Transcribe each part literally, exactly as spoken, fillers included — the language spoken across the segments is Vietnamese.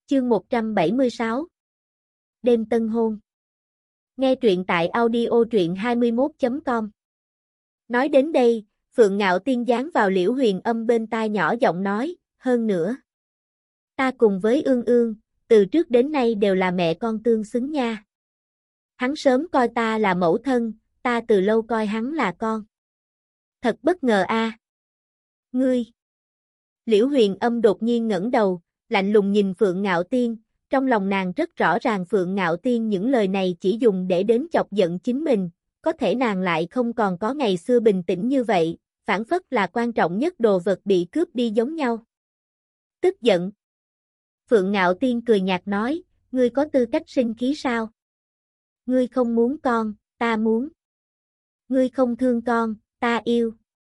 Chương một trăm bảy mươi sáu Đêm tân hôn. Nghe truyện tại audio truyện hai mươi mốt chấm com. Nói đến đây, Phượng Ngạo Tiên dán vào Liễu Huyền Âm bên tai nhỏ giọng nói, hơn nữa. Ta cùng với Ương Ương, từ trước đến nay đều là mẹ con tương xứng nha. Hắn sớm coi ta là mẫu thân, ta từ lâu coi hắn là con. Thật bất ngờ a. À. Ngươi. Liễu Huyền Âm đột nhiên ngẩng đầu, lạnh lùng nhìn Phượng Ngạo Tiên, trong lòng nàng rất rõ ràng Phượng Ngạo Tiên những lời này chỉ dùng để đến chọc giận chính mình, có thể nàng lại không còn có ngày xưa bình tĩnh như vậy, phản phất là quan trọng nhất đồ vật bị cướp đi giống nhau. Tức giận. Phượng Ngạo Tiên cười nhạt nói, ngươi có tư cách sinh khí sao? Ngươi không muốn con, ta muốn. Ngươi không thương con, ta yêu.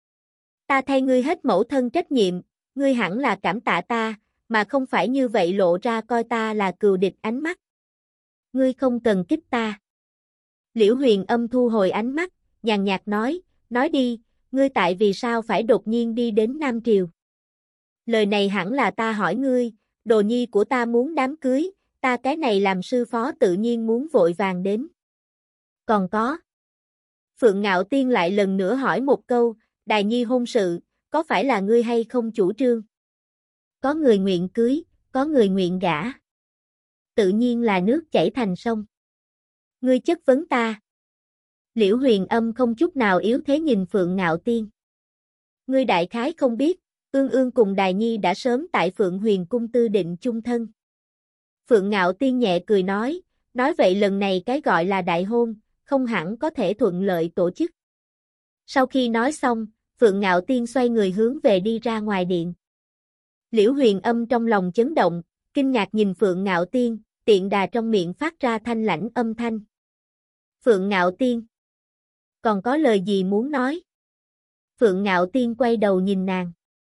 Ta thay ngươi hết mẫu thân trách nhiệm, ngươi hẳn là cảm tạ ta, mà không phải như vậy lộ ra coi ta là cừu địch ánh mắt. Ngươi không cần kích ta. Liễu Huyền Âm thu hồi ánh mắt, nhàn nhạt nói, nói đi, ngươi tại vì sao phải đột nhiên đi đến Nam Triều? Lời này hẳn là ta hỏi ngươi, đồ nhi của ta muốn đám cưới, ta cái này làm sư phó tự nhiên muốn vội vàng đến. Còn có. Phượng Ngạo Tiên lại lần nữa hỏi một câu, đài nhi hôn sự, có phải là ngươi hay không chủ trương? Có người nguyện cưới, có người nguyện gả. Tự nhiên là nước chảy thành sông. Ngươi chất vấn ta. Liễu Huyền Âm không chút nào yếu thế nhìn Phượng Ngạo Tiên. Ngươi đại khái không biết, Ương Ương cùng Đài Nhi đã sớm tại Phượng Huyền Cung tư định chung thân. Phượng Ngạo Tiên nhẹ cười nói, nói vậy lần này cái gọi là đại hôn, không hẳn có thể thuận lợi tổ chức. Sau khi nói xong, Phượng Ngạo Tiên xoay người hướng về đi ra ngoài điện. Liễu Huyền Âm trong lòng chấn động, kinh ngạc nhìn Phượng Ngạo Tiên, tiện đà trong miệng phát ra thanh lãnh âm thanh. Phượng Ngạo Tiên. Còn có lời gì muốn nói? Phượng Ngạo Tiên quay đầu nhìn nàng.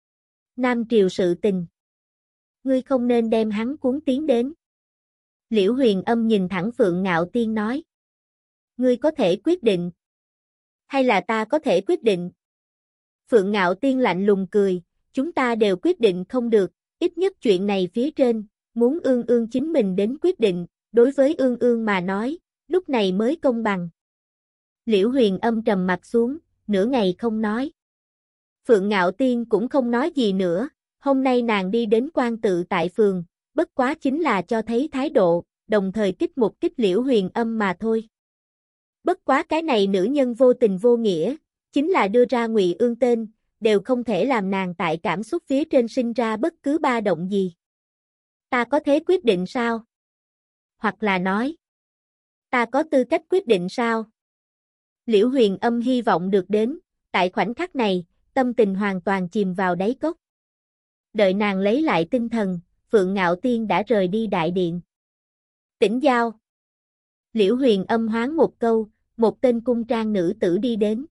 Nam Triều sự tình. Ngươi không nên đem hắn cuốn tiến đến. Liễu Huyền Âm nhìn thẳng Phượng Ngạo Tiên nói. Ngươi có thể quyết định. Hay là ta có thể quyết định? Phượng Ngạo Tiên lạnh lùng cười, chúng ta đều quyết định không được, ít nhất chuyện này phía trên, muốn Ương Ương chính mình đến quyết định, đối với Ương Ương mà nói, lúc này mới công bằng. Liễu Huyền Âm trầm mặt xuống, nửa ngày không nói. Phượng Ngạo Tiên cũng không nói gì nữa, hôm nay nàng đi đến quan tự tại phường, bất quá chính là cho thấy thái độ, đồng thời kích một kích Liễu Huyền Âm mà thôi. Bất quá cái này nữ nhân vô tình vô nghĩa, chính là đưa ra Ngụy Ương tên, đều không thể làm nàng tại cảm xúc phía trên sinh ra bất cứ ba động gì. Ta có thế quyết định sao? Hoặc là nói, ta có tư cách quyết định sao? Liễu Huyền Âm hy vọng được đến, tại khoảnh khắc này, tâm tình hoàn toàn chìm vào đáy cốc. Đợi nàng lấy lại tinh thần, Phượng Ngạo Tiên đã rời đi đại điện. Tĩnh Giao. Liễu Huyền Âm hoáng một câu, một tên cung trang nữ tử đi đến.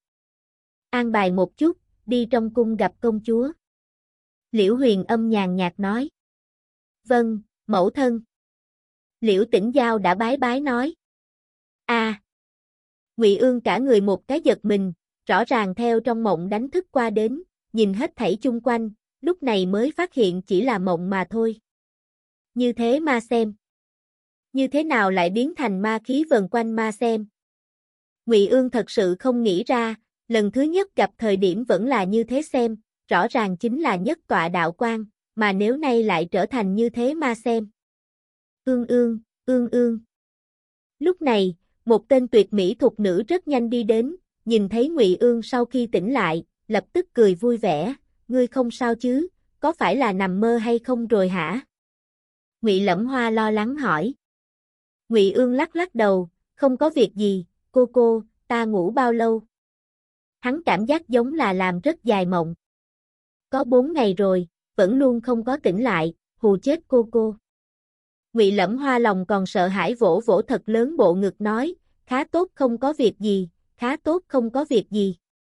An bài một chút, đi trong cung gặp công chúa. Liễu Huyền Âm nhàn nhạt nói. Vâng, mẫu thân. Liễu Tĩnh Giao đã bái bái nói. A. À. Ngụy Ương cả người một cái giật mình, rõ ràng theo trong mộng đánh thức qua đến, nhìn hết thảy chung quanh, lúc này mới phát hiện chỉ là mộng mà thôi. Như thế ma xem. Như thế nào lại biến thành ma khí vần quanh ma xem? Ngụy Ương thật sự không nghĩ ra, lần thứ nhất gặp thời điểm vẫn là như thế xem, rõ ràng chính là nhất tọa đạo quan, mà nếu nay lại trở thành như thế ma xem. Ương Ương, Ương Ương. Lúc này, một tên tuyệt mỹ thục nữ rất nhanh đi đến, nhìn thấy Ngụy Ương sau khi tỉnh lại, lập tức cười vui vẻ, ngươi không sao chứ, có phải là nằm mơ hay không rồi hả? Ngụy Lẫm Hoa lo lắng hỏi. Ngụy Ương lắc lắc đầu, không có việc gì, cô cô, ta ngủ bao lâu? Hắn cảm giác giống là làm rất dài mộng. Có bốn ngày rồi, vẫn luôn không có tỉnh lại, hù chết cô cô. Ngụy Lẫm Hoa lòng còn sợ hãi vỗ vỗ thật lớn bộ ngực nói, khá tốt không có việc gì, khá tốt không có việc gì.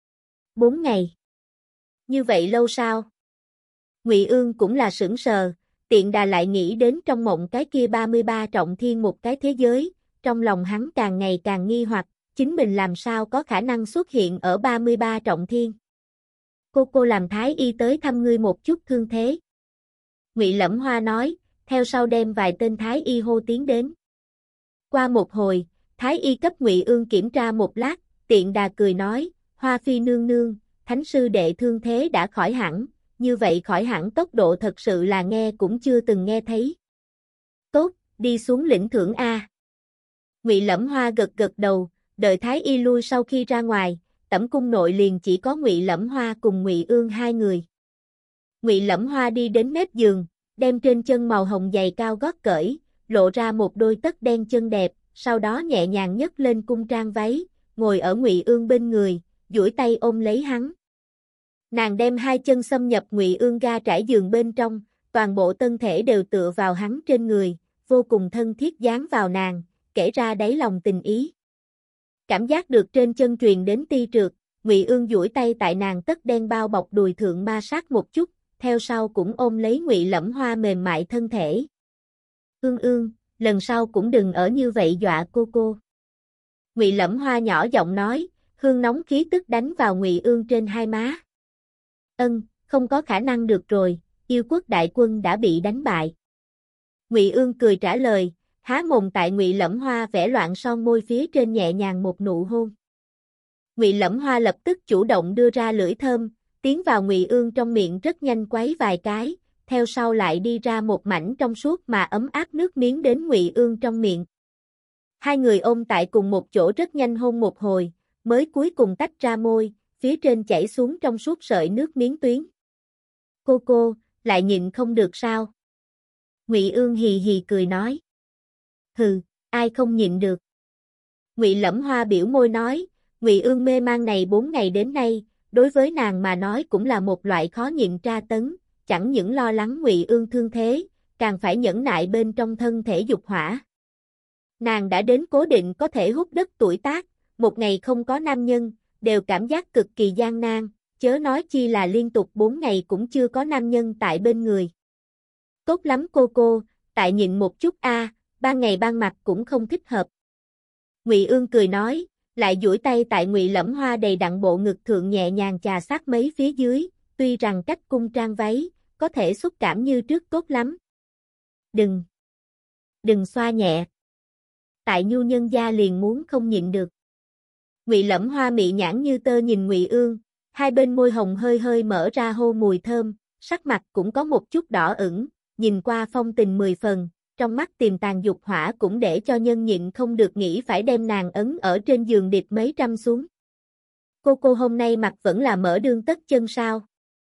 Bốn ngày. Như vậy lâu sao? Ngụy Ương cũng là sững sờ, tiện đà lại nghĩ đến trong mộng cái kia ba mươi ba trọng thiên một cái thế giới, trong lòng hắn càng ngày càng nghi hoặc, chính mình làm sao có khả năng xuất hiện ở ba mươi ba trọng thiên. Cô cô làm thái y tới thăm ngươi một chút thương thế. Ngụy Lẫm Hoa nói, theo sau đem vài tên thái y hô tiến đến. Qua một hồi, thái y cấp Ngụy Ương kiểm tra một lát, tiện đà cười nói, Hoa phi nương nương, thánh sư đệ thương thế đã khỏi hẳn, như vậy khỏi hẳn tốc độ thật sự là nghe cũng chưa từng nghe thấy. Tốt, đi xuống lĩnh thưởng A. Ngụy Lẫm Hoa gật gật đầu, đợi thái y lui sau khi ra ngoài, tẩm cung nội liền chỉ có Ngụy Lẫm Hoa cùng Ngụy Ương hai người. Ngụy Lẫm Hoa đi đến mép giường, đem trên chân màu hồng giày cao gót cởi, lộ ra một đôi tất đen chân đẹp, sau đó nhẹ nhàng nhấc lên cung trang váy, ngồi ở Ngụy Ương bên người, duỗi tay ôm lấy hắn. Nàng đem hai chân xâm nhập Ngụy Ương ga trải giường bên trong, toàn bộ thân thể đều tựa vào hắn trên người, vô cùng thân thiết dán vào nàng, kể ra đáy lòng tình ý. Cảm giác được trên chân truyền đến ti trượt, Ngụy Ương duỗi tay tại nàng tất đen bao bọc đùi thượng ma sát một chút, theo sau cũng ôm lấy Ngụy Lẫm Hoa mềm mại thân thể. Ương Ương, lần sau cũng đừng ở như vậy dọa cô cô. Ngụy Lẫm Hoa nhỏ giọng nói, hương nóng khí tức đánh vào Ngụy Ương trên hai má. Ân, không có khả năng được rồi, yêu quốc đại quân đã bị đánh bại. Ngụy Ương cười trả lời, há mồm tại Ngụy Lẫm Hoa vẽ loạn son môi phía trên nhẹ nhàng một nụ hôn. Ngụy Lẫm Hoa lập tức chủ động đưa ra lưỡi thơm, tiến vào Ngụy Ương trong miệng rất nhanh quấy vài cái, theo sau lại đi ra một mảnh trong suốt mà ấm áp nước miếng đến Ngụy Ương trong miệng. Hai người ôm tại cùng một chỗ rất nhanh hôn một hồi, mới cuối cùng tách ra môi, phía trên chảy xuống trong suốt sợi nước miếng tuyến. Cô cô, lại nhịn không được sao? Ngụy Ương hì hì cười nói. Hừ, ai không nhịn được? Ngụy Lẫm Hoa biểu môi nói, Ngụy Ương mê man này bốn ngày đến nay, đối với nàng mà nói cũng là một loại khó nhịn tra tấn, chẳng những lo lắng Ngụy Ương thương thế, càng phải nhẫn nại bên trong thân thể dục hỏa. Nàng đã đến cố định có thể hút đất tuổi tác, một ngày không có nam nhân, đều cảm giác cực kỳ gian nan, chớ nói chi là liên tục bốn ngày cũng chưa có nam nhân tại bên người. Tốt lắm cô cô, tại nhịn một chút a, ban ngày ban mặt cũng không thích hợp. Ngụy Ương cười nói, lại duỗi tay tại Ngụy Lẫm Hoa đầy đặn bộ ngực thượng nhẹ nhàng chà sát mấy phía dưới, tuy rằng cách cung trang váy, có thể xúc cảm như trước tốt lắm. Đừng, đừng xoa nhẹ. Tại nhu nhân gia liền muốn không nhịn được. Ngụy Lẫm Hoa mị nhãn như tơ nhìn Ngụy Ương, hai bên môi hồng hơi hơi mở ra hô mùi thơm, sắc mặt cũng có một chút đỏ ửng, nhìn qua phong tình mười phần, trong mắt tiềm tàng dục hỏa cũng để cho nhân nhịn không được nghĩ phải đem nàng ấn ở trên giường điệp mấy trăm xuống. Cô cô hôm nay mặt vẫn là mở đương tất chân sao?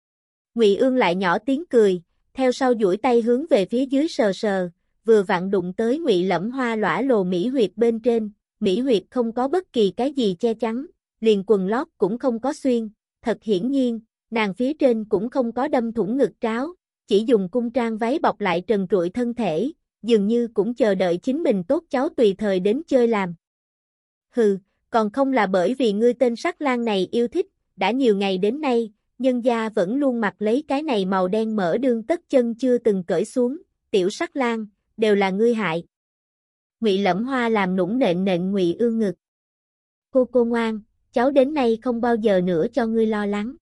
Ngụy Ương lại nhỏ tiếng cười, theo sau duỗi tay hướng về phía dưới sờ sờ, vừa vặn đụng tới Ngụy Lẫm Hoa lõa lồ mỹ huyệt bên trên, mỹ huyệt không có bất kỳ cái gì che chắn, liền quần lót cũng không có xuyên, thật hiển nhiên, nàng phía trên cũng không có đâm thủng ngực tráo, chỉ dùng cung trang váy bọc lại trần trụi thân thể, dường như cũng chờ đợi chính mình tốt cháu tùy thời đến chơi làm. Hừ, còn không là bởi vì ngươi tên sắc lang này yêu thích, đã nhiều ngày đến nay, nhân gia vẫn luôn mặc lấy cái này màu đen mở đương tất chân chưa từng cởi xuống, tiểu sắc lang, đều là ngươi hại. Ngụy Lẫm Hoa làm nũng nện nện Ngụy Ương ngực. Cô cô ngoan, cháu đến nay không bao giờ nữa cho ngươi lo lắng.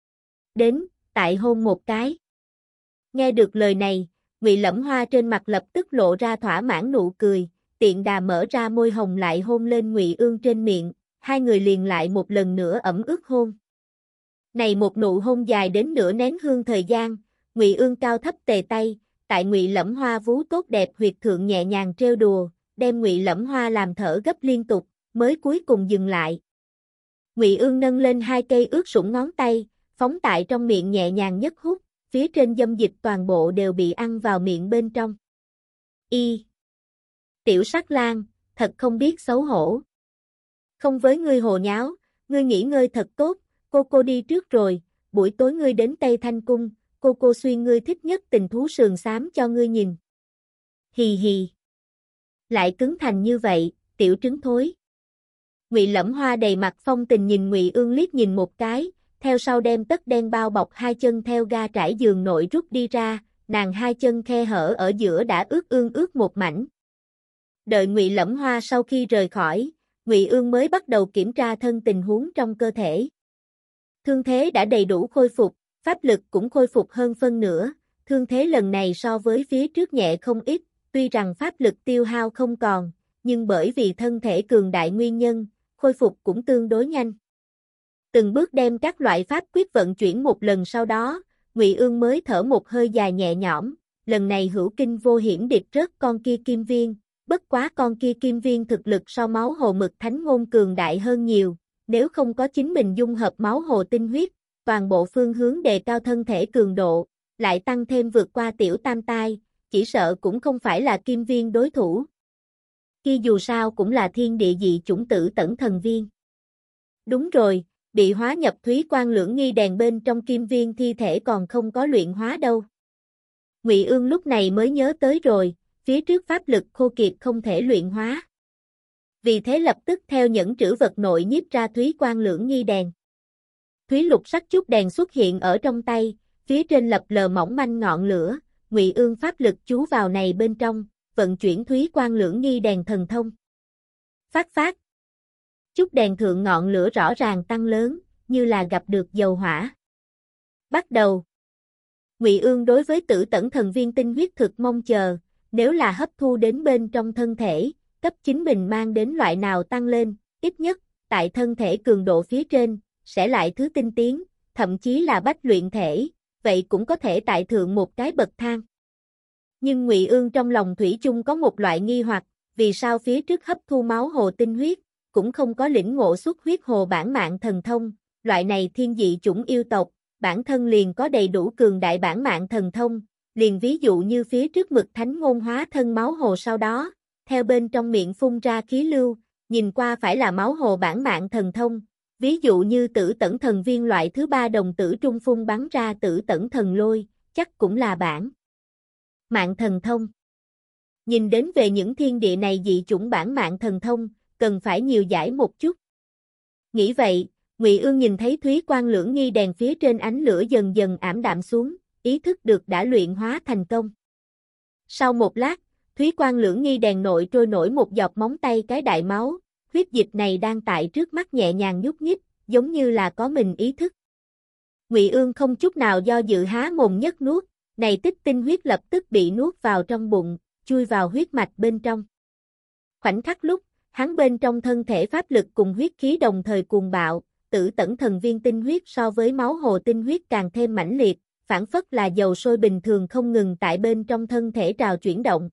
Đến, tại hôn một cái. Nghe được lời này, Ngụy Lẫm Hoa trên mặt lập tức lộ ra thỏa mãn nụ cười, tiện đà mở ra môi hồng lại hôn lên Ngụy Ương trên miệng, hai người liền lại một lần nữa ẩm ướt hôn. Này một nụ hôn dài đến nửa nén hương thời gian, Ngụy Ương cao thấp tề tay, tại Ngụy Lẫm Hoa vú tốt đẹp huyệt thượng nhẹ nhàng trêu đùa, đem Ngụy Lẫm Hoa làm thở gấp liên tục, mới cuối cùng dừng lại. Ngụy Ương nâng lên hai cây ướt sũng ngón tay, phóng tại trong miệng nhẹ nhàng nhấc hút, phía trên dâm dịch toàn bộ đều bị ăn vào miệng bên trong. Y. Tiểu sắc lang, thật không biết xấu hổ. Không với ngươi hồ nháo, ngươi nghỉ ngơi thật tốt, cô cô đi trước rồi, buổi tối ngươi đến Tây Thanh Cung, cô cô xuyên ngươi thích nhất tình thú sườn xám cho ngươi nhìn. Hì hì. Lại cứng thành như vậy, tiểu trứng thối. Ngụy Lẫm Hoa đầy mặt phong tình nhìn Ngụy Ương liếc nhìn một cái, theo sau đem tất đen bao bọc hai chân theo ga trải giường nội rút đi ra, nàng hai chân khe hở ở giữa đã ướt ương ướt một mảnh. Đợi Ngụy Lẫm Hoa sau khi rời khỏi, Ngụy Ương mới bắt đầu kiểm tra thân tình huống trong cơ thể. Thương thế đã đầy đủ khôi phục, pháp lực cũng khôi phục hơn phân nửa, thương thế lần này so với phía trước nhẹ không ít, tuy rằng pháp lực tiêu hao không còn, nhưng bởi vì thân thể cường đại nguyên nhân, khôi phục cũng tương đối nhanh. Từng bước đem các loại pháp quyết vận chuyển một lần sau đó, Ngụy Ương mới thở một hơi dài nhẹ nhõm, lần này hữu kinh vô hiểm địch rớt con kia kim viên, bất quá con kia kim viên thực lực so máu hồ mực thánh ngôn cường đại hơn nhiều, nếu không có chính mình dung hợp máu hồ tinh huyết, toàn bộ phương hướng đề cao thân thể cường độ, lại tăng thêm vượt qua tiểu tam tai, chỉ sợ cũng không phải là kim viên đối thủ. Kia dù sao cũng là thiên địa dị chủng tử tẩn thần viên. Đúng rồi, bị hóa nhập thúy quang lưỡng nghi đèn bên trong kim viên thi thể còn không có luyện hóa đâu. Ngụy Ương lúc này mới nhớ tới rồi, phía trước pháp lực khô kiệt không thể luyện hóa. Vì thế lập tức theo nhẫn trữ vật nội nhiếp ra thúy quang lưỡng nghi đèn. Thúy lục sắc chút đèn xuất hiện ở trong tay, phía trên lập lờ mỏng manh ngọn lửa, Ngụy Ương pháp lực chú vào này bên trong, vận chuyển thúy quang lưỡng nghi đèn thần thông. Phát phát. Chút đèn thượng ngọn lửa rõ ràng tăng lớn, như là gặp được dầu hỏa. Bắt đầu. Ngụy Ương đối với tử tẩn thần viên tinh huyết thực mong chờ, nếu là hấp thu đến bên trong thân thể, cấp chính mình mang đến loại nào tăng lên, ít nhất, tại thân thể cường độ phía trên, sẽ lại thứ tinh tiến, thậm chí là bách luyện thể, vậy cũng có thể tại thượng một cái bậc thang. Nhưng Ngụy Ương trong lòng thủy chung có một loại nghi hoặc, vì sao phía trước hấp thu máu hồ tinh huyết, cũng không có lĩnh ngộ xuất huyết hồ bản mạng thần thông, loại này thiên dị chủng yêu tộc, bản thân liền có đầy đủ cường đại bản mạng thần thông, liền ví dụ như phía trước mực thánh ngôn hóa thân máu hồ sau đó, theo bên trong miệng phun ra khí lưu, nhìn qua phải là máu hồ bản mạng thần thông, ví dụ như tử tẩn thần viên loại thứ ba đồng tử trung phun bắn ra tử tẩn thần lôi, chắc cũng là bản mạng thần thông. Nhìn đến về những thiên địa này dị chủng bản mạng thần thông, cần phải nhiều giải một chút. Nghĩ vậy, Ngụy Ương nhìn thấy thúy quang lưỡng nghi đèn phía trên ánh lửa dần dần ảm đạm xuống, ý thức được đã luyện hóa thành công. Sau một lát, thúy quang lưỡng nghi đèn nội trôi nổi một giọt móng tay cái đại máu, huyết dịch này đang tại trước mắt nhẹ nhàng nhúc nhích, giống như là có mình ý thức. Ngụy Ương không chút nào do dự há mồm nhấc nuốt, này tích tinh huyết lập tức bị nuốt vào trong bụng, chui vào huyết mạch bên trong. Khoảnh khắc lúc, hắn bên trong thân thể pháp lực cùng huyết khí đồng thời cuồng bạo, tử tẩn thần viên tinh huyết so với máu hồ tinh huyết càng thêm mãnh liệt, phản phất là dầu sôi bình thường không ngừng tại bên trong thân thể trào chuyển động.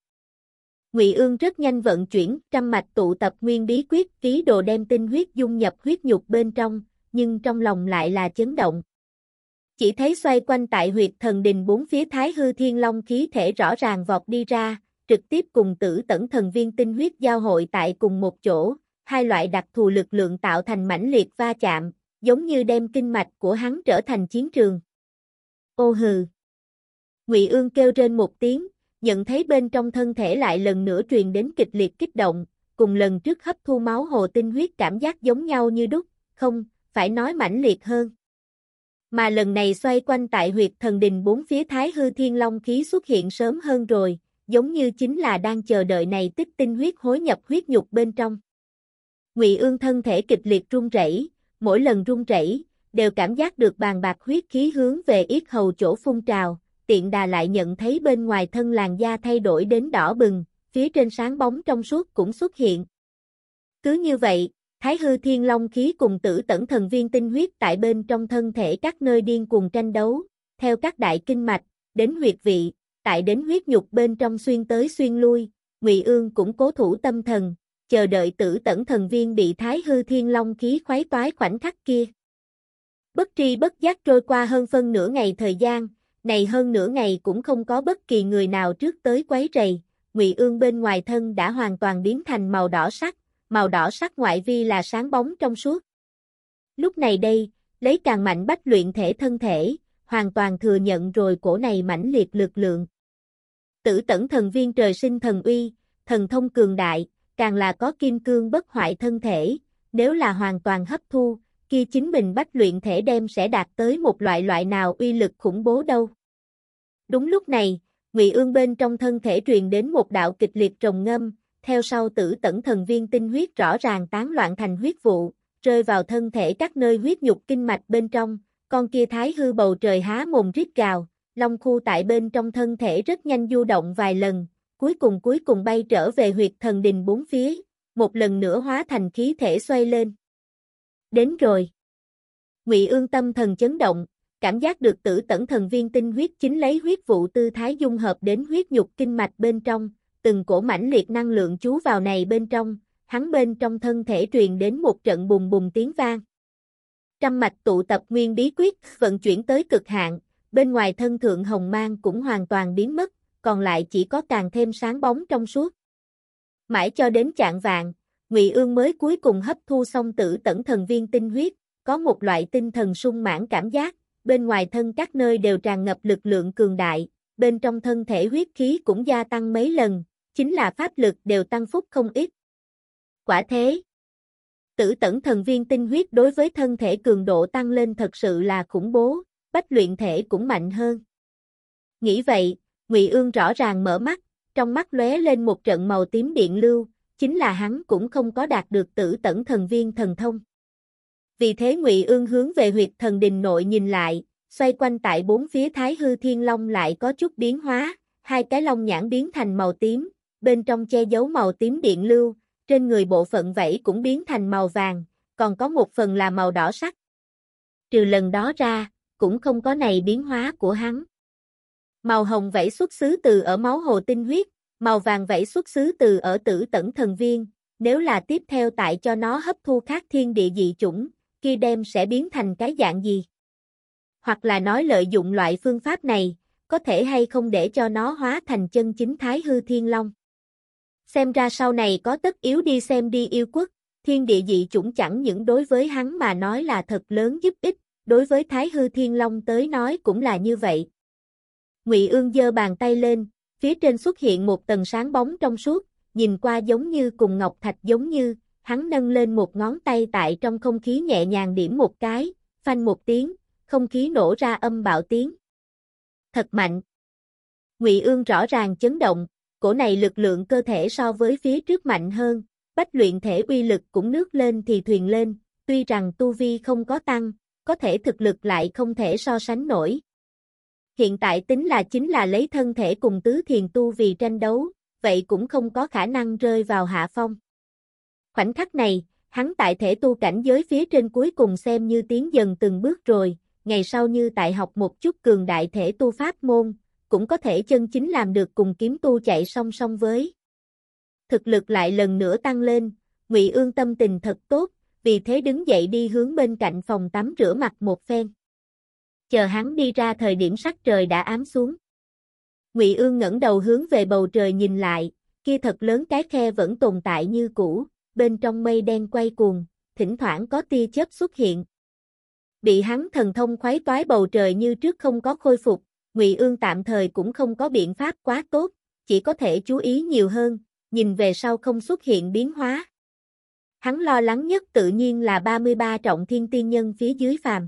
Ngụy Ương rất nhanh vận chuyển trăm mạch tụ tập nguyên bí quyết ký đồ đem tinh huyết dung nhập huyết nhục bên trong, nhưng trong lòng lại là chấn động. Chỉ thấy xoay quanh tại huyệt thần đình bốn phía thái hư thiên long khí thể rõ ràng vọt đi ra, trực tiếp cùng tử tẩn thần viên tinh huyết giao hội tại cùng một chỗ, hai loại đặc thù lực lượng tạo thành mãnh liệt va chạm, giống như đem kinh mạch của hắn trở thành chiến trường. Ô hừ. Ngụy Ương kêu trên một tiếng, nhận thấy bên trong thân thể lại lần nữa truyền đến kịch liệt kích động, cùng lần trước hấp thu máu hồ tinh huyết cảm giác giống nhau như đúc, không, phải nói mãnh liệt hơn. Mà lần này xoay quanh tại huyệt thần đình bốn phía thái hư thiên long khí xuất hiện sớm hơn rồi, giống như chính là đang chờ đợi này tích tinh huyết hối nhập huyết nhục bên trong. Ngụy Ương thân thể kịch liệt run rẩy, mỗi lần run rẩy đều cảm giác được bàng bạc huyết khí hướng về yết hầu chỗ phun trào, tiện đà lại nhận thấy bên ngoài thân làn da thay đổi đến đỏ bừng, phía trên sáng bóng trong suốt cũng xuất hiện. Cứ như vậy, thái hư thiên long khí cùng tử tẩn thần viên tinh huyết tại bên trong thân thể các nơi điên cuồng tranh đấu, theo các đại kinh mạch, đến huyệt vị, tại đến huyết nhục bên trong xuyên tới xuyên lui, Ngụy Ương cũng cố thủ tâm thần, chờ đợi tử tẩn thần viên bị thái hư thiên long khí khoái toái khoảnh khắc kia. Bất tri bất giác trôi qua hơn phân nửa ngày thời gian, này hơn nửa ngày cũng không có bất kỳ người nào trước tới quấy rầy, Ngụy Ương bên ngoài thân đã hoàn toàn biến thành màu đỏ sắc, màu đỏ sắc ngoại vi là sáng bóng trong suốt. Lúc này đây, lấy càng mạnh bách luyện thể thân thể, hoàn toàn thừa nhận rồi cổ này mãnh liệt lực lượng. Tử tẩn thần viên trời sinh thần uy, thần thông cường đại, càng là có kim cương bất hoại thân thể, nếu là hoàn toàn hấp thu, kia chính mình bách luyện thể đem sẽ đạt tới một loại loại nào uy lực khủng bố đâu. Đúng lúc này, Ngụy Ương bên trong thân thể truyền đến một đạo kịch liệt rồng ngâm, theo sau tử tẩn thần viên tinh huyết rõ ràng tán loạn thành huyết vụ, rơi vào thân thể các nơi huyết nhục kinh mạch bên trong, con kia thái hư bầu trời há mồm rít gào, Long khu tại bên trong thân thể rất nhanh du động vài lần, cuối cùng cuối cùng bay trở về huyệt thần đình bốn phía, một lần nữa hóa thành khí thể xoay lên. Đến rồi. Ngụy Ương tâm thần chấn động, cảm giác được Tử Tẩn thần viên tinh huyết chính lấy huyết vụ tư thái dung hợp đến huyết nhục kinh mạch bên trong, từng cổ mãnh liệt năng lượng chú vào này bên trong, hắn bên trong thân thể truyền đến một trận bùng bùng tiếng vang. Trăm mạch tụ tập nguyên bí quyết vận chuyển tới cực hạn, bên ngoài thân thượng hồng mang cũng hoàn toàn biến mất, còn lại chỉ có càng thêm sáng bóng trong suốt. Mãi cho đến chạng vạng, Ngụy Ương mới cuối cùng hấp thu xong Tử Tẩn thần viên tinh huyết, có một loại tinh thần sung mãn cảm giác, bên ngoài thân các nơi đều tràn ngập lực lượng cường đại, bên trong thân thể huyết khí cũng gia tăng mấy lần, chính là pháp lực đều tăng phúc không ít. Quả thế, Tử Tẩn thần viên tinh huyết đối với thân thể cường độ tăng lên thật sự là khủng bố, bách luyện thể cũng mạnh hơn. Nghĩ vậy, Ngụy Ương rõ ràng mở mắt, trong mắt lóe lên một trận màu tím điện lưu, chính là hắn cũng không có đạt được Tử Tẩn thần viên thần thông. Vì thế Ngụy Ương hướng về huyệt thần đình nội nhìn lại, xoay quanh tại bốn phía Thái Hư Thiên Long lại có chút biến hóa, hai cái long nhãn biến thành màu tím, bên trong che giấu màu tím điện lưu, trên người bộ phận vảy cũng biến thành màu vàng, còn có một phần là màu đỏ sắc. Trừ lần đó ra, cũng không có này biến hóa của hắn. Màu hồng vảy xuất xứ từ ở máu hồ tinh huyết, màu vàng vảy xuất xứ từ ở Tử Tẩn thần viên, nếu là tiếp theo tại cho nó hấp thu khác thiên địa dị chủng, kia đem sẽ biến thành cái dạng gì? Hoặc là nói lợi dụng loại phương pháp này, có thể hay không để cho nó hóa thành chân chính Thái Hư Thiên Long. Xem ra sau này có tất yếu đi xem đi yêu quốc, thiên địa dị chủng chẳng những đối với hắn mà nói là thật lớn giúp ích, đối với Thái Hư Thiên Long tới nói cũng là như vậy. Ngụy Ương giơ bàn tay lên, phía trên xuất hiện một tầng sáng bóng trong suốt, nhìn qua giống như cùng ngọc thạch giống như, hắn nâng lên một ngón tay tại trong không khí nhẹ nhàng điểm một cái, phanh một tiếng, không khí nổ ra âm bạo tiếng. Thật mạnh. Ngụy Ương rõ ràng chấn động, cổ này lực lượng cơ thể so với phía trước mạnh hơn, bách luyện thể uy lực cũng nước lên thì thuyền lên, tuy rằng tu vi không có tăng, có thể thực lực lại không thể so sánh nổi. Hiện tại tính là chính là lấy thân thể cùng tứ thiền tu vì tranh đấu, vậy cũng không có khả năng rơi vào hạ phong. Khoảnh khắc này, hắn tại thể tu cảnh giới phía trên cuối cùng xem như tiến dần từng bước rồi, ngày sau như tại học một chút cường đại thể tu pháp môn, cũng có thể chân chính làm được cùng kiếm tu chạy song song với. Thực lực lại lần nữa tăng lên, Ngụy Ương tâm tình thật tốt, vì thế đứng dậy đi hướng bên cạnh phòng tắm rửa mặt một phen. Chờ hắn đi ra thời điểm sắc trời đã ám xuống. Ngụy Ương ngẩng đầu hướng về bầu trời nhìn lại, kia thật lớn cái khe vẫn tồn tại như cũ, bên trong mây đen quay cuồng, thỉnh thoảng có tia chớp xuất hiện. Bị hắn thần thông khoái toái bầu trời như trước không có khôi phục, Ngụy Ương tạm thời cũng không có biện pháp quá tốt, chỉ có thể chú ý nhiều hơn, nhìn về sau không xuất hiện biến hóa. Hắn lo lắng nhất tự nhiên là ba mươi ba trọng thiên tiên nhân phía dưới phàm.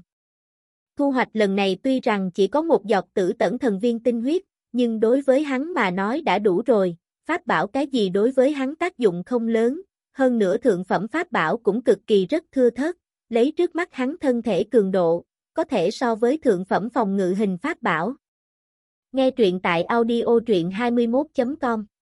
Thu hoạch lần này tuy rằng chỉ có một giọt Tử Tẩn thần viên tinh huyết, nhưng đối với hắn mà nói đã đủ rồi, pháp bảo cái gì đối với hắn tác dụng không lớn, hơn nữa thượng phẩm pháp bảo cũng cực kỳ rất thưa thớt, lấy trước mắt hắn thân thể cường độ, có thể so với thượng phẩm phòng ngự hình pháp bảo. Nghe truyện tại audio truyện hai mươi mốt chấm com